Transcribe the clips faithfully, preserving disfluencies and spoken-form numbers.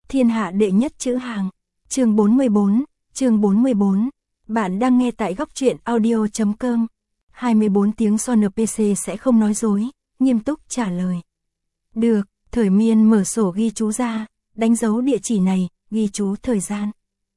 Thiên hạ đệ nhất chữ hàng. Chương bốn mươi bốn, chương bốn mươi bốn. Bạn đang nghe tại góc truyện audio chấm com. hai mươi bốn tiếng sau en pê xê sẽ không nói dối, nghiêm túc trả lời. Được, Thời Miên mở sổ ghi chú ra, đánh dấu địa chỉ này, ghi chú thời gian.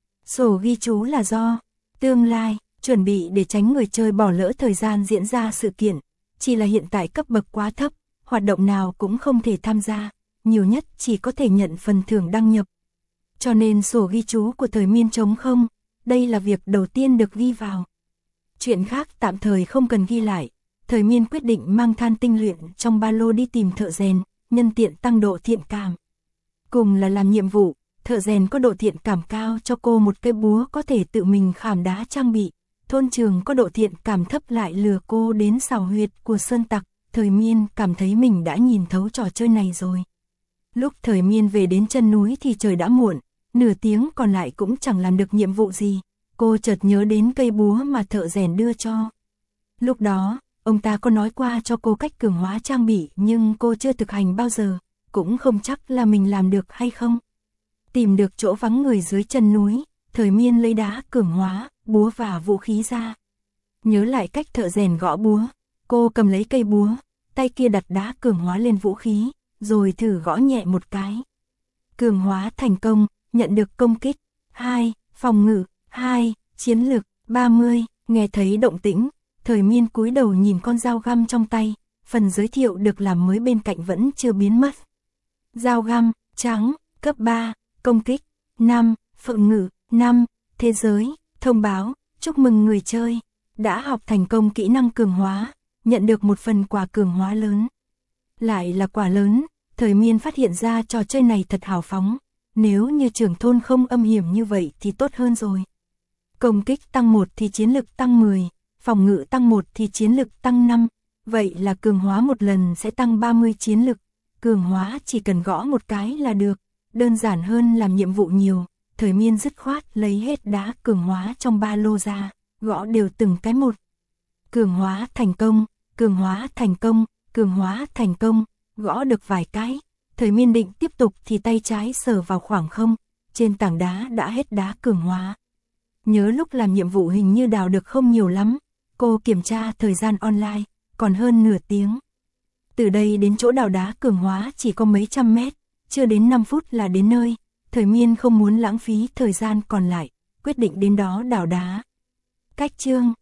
Sổ ghi chú là do tương lai, chuẩn bị để tránh người chơi bỏ lỡ thời gian diễn ra sự kiện, chỉ là hiện tại cấp bậc quá thấp, hoạt động nào cũng không thể tham gia, nhiều nhất chỉ có thể nhận phần thưởng đăng nhập. Cho nên sổ ghi chú của Thời Miên trống không, đây là việc đầu tiên được ghi vào. Chuyện khác tạm thời không cần ghi lại, Thời Miên quyết định mang than tinh luyện trong ba lô đi tìm thợ rèn, nhân tiện tăng độ thiện cảm. Cùng là làm nhiệm vụ, thợ rèn có độ thiện cảm cao cho cô một cây búa có thể tự mình khảm đá trang bị, thôn trường có độ thiện cảm thấp lại lừa cô đến xào huyệt của sơn tặc. Thời Miên cảm thấy mình đã nhìn thấu trò chơi này rồi. Lúc Thời Miên về đến chân núi thì trời đã muộn, nửa tiếng còn lại cũng chẳng làm được nhiệm vụ gì, cô chợt nhớ đến cây búa mà thợ rèn đưa cho. Lúc đó, ông ta có nói qua cho cô cách cường hóa trang bị nhưng cô chưa thực hành bao giờ, cũng không chắc là mình làm được hay không. Tìm được chỗ vắng người dưới chân núi, Thời Miên lấy đá cường hóa, búa và vũ khí ra. Nhớ lại cách thợ rèn gõ búa, cô cầm lấy cây búa, tay kia đặt đá cường hóa lên vũ khí, rồi thử gõ nhẹ một cái. Cường hóa thành công, nhận được công kích, hai, phòng ngự, hai, chiến lực, ba mươi, nghe thấy động tĩnh, Thời Miên cúi đầu nhìn con dao găm trong tay, phần giới thiệu được làm mới bên cạnh vẫn chưa biến mất. Dao găm, trắng, cấp ba, công kích, năm, phòng ngự, năm, thế giới, thông báo, chúc mừng người chơi, đã học thành công kỹ năng cường hóa, nhận được một phần quà cường hóa lớn. Lại là quà lớn, Thời Miên phát hiện ra trò chơi này thật hào phóng, nếu như trưởng thôn không âm hiểm như vậy thì tốt hơn rồi. Công kích tăng một thì chiến lực tăng mười, phòng ngự tăng một thì chiến lực tăng năm, vậy là cường hóa một lần sẽ tăng ba mươi chiến lực, cường hóa chỉ cần gõ một cái là được, đơn giản hơn làm nhiệm vụ nhiều. Thời Miên dứt khoát lấy hết đá cường hóa trong ba lô ra, gõ đều từng cái một. Cường hóa thành công, cường hóa thành công, cường hóa thành công, gõ được vài cái. Thời Miên định tiếp tục thì tay trái sờ vào khoảng không, trên tảng đá đã hết đá cường hóa. Nhớ lúc làm nhiệm vụ hình như đào được không nhiều lắm, cô kiểm tra thời gian online, còn hơn nửa tiếng. Từ đây đến chỗ đào đá cường hóa chỉ có mấy trăm mét, chưa đến năm phút là đến nơi. Thời Miên không muốn lãng phí thời gian còn lại, quyết định đến đó đào đá. Cách chương